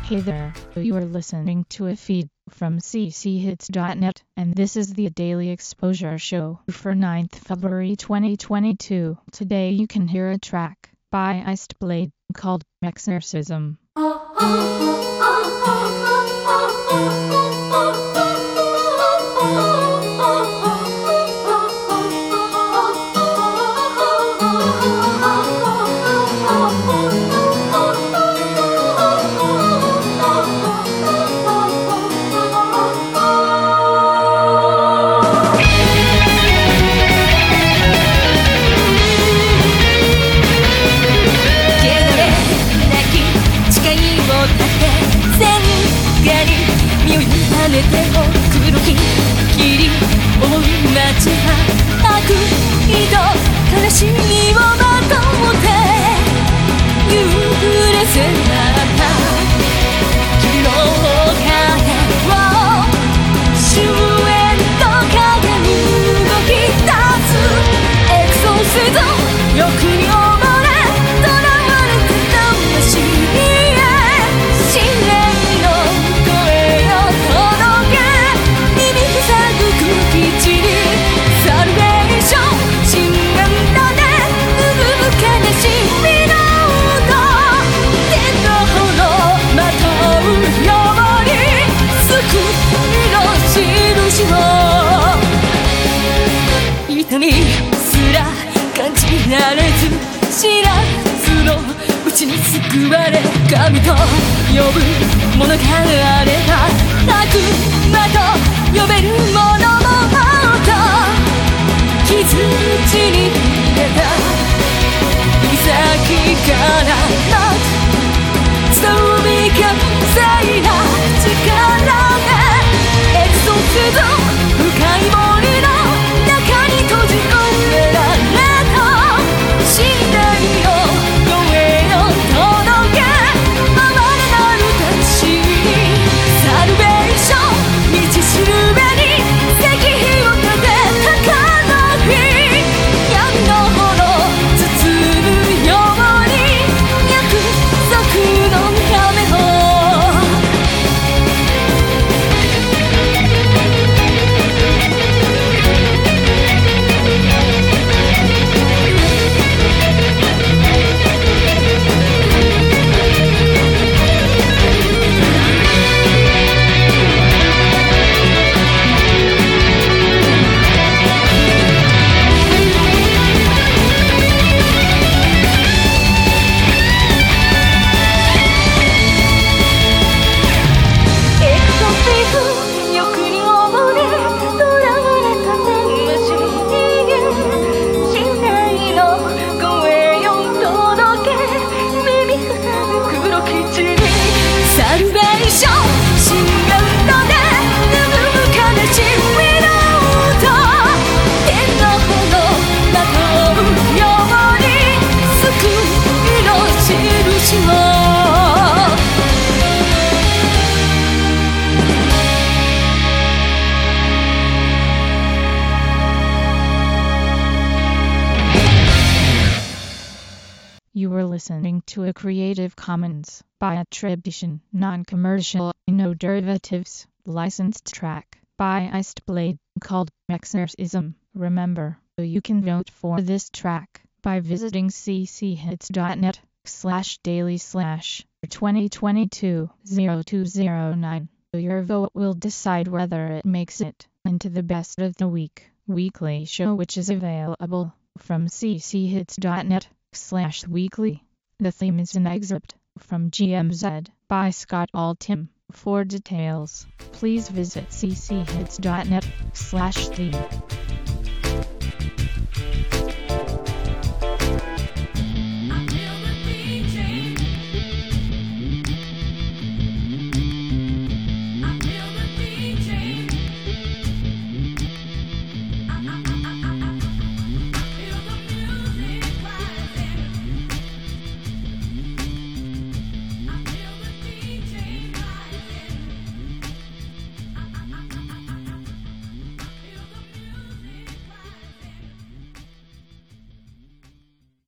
Hey there, you are listening to a feed from cchits.net, and this is the Daily Exposure Show for 9th February 2022. Today you can hear a track by Iced Blade called Exorcism. 黒き霧追う街は悪意と悲しみをまとって揺れ迫った君の影を終焉と影動き出すエクソシズム欲に溺れ囚われた魂へ試練の声よサルベーション信念だね拭う悲しみの音天の炎まとうように救いの印を痛みすら感じられず知らずのうちに救われ神と呼ぶものがあれば悪魔と呼べるものも傷口に出た指先からの包み隠せな力でエクソシズム深い森の中に閉じ込められた死んでいよ声を届け哀れなる魂にサルベーション道しるべに石碑を立て You were listening to a Creative Commons by attribution, non-commercial, no derivatives, licensed track by Iced Blade called Exorcism. Remember, you can vote for this track by visiting cchits.net/daily/2022-0209. Your vote will decide whether it makes it into the best of the week weekly show, which is available from cchits.net/weekly. The theme is an excerpt from GMZ by Scott Altham. For details, please visit cchits.net/theme.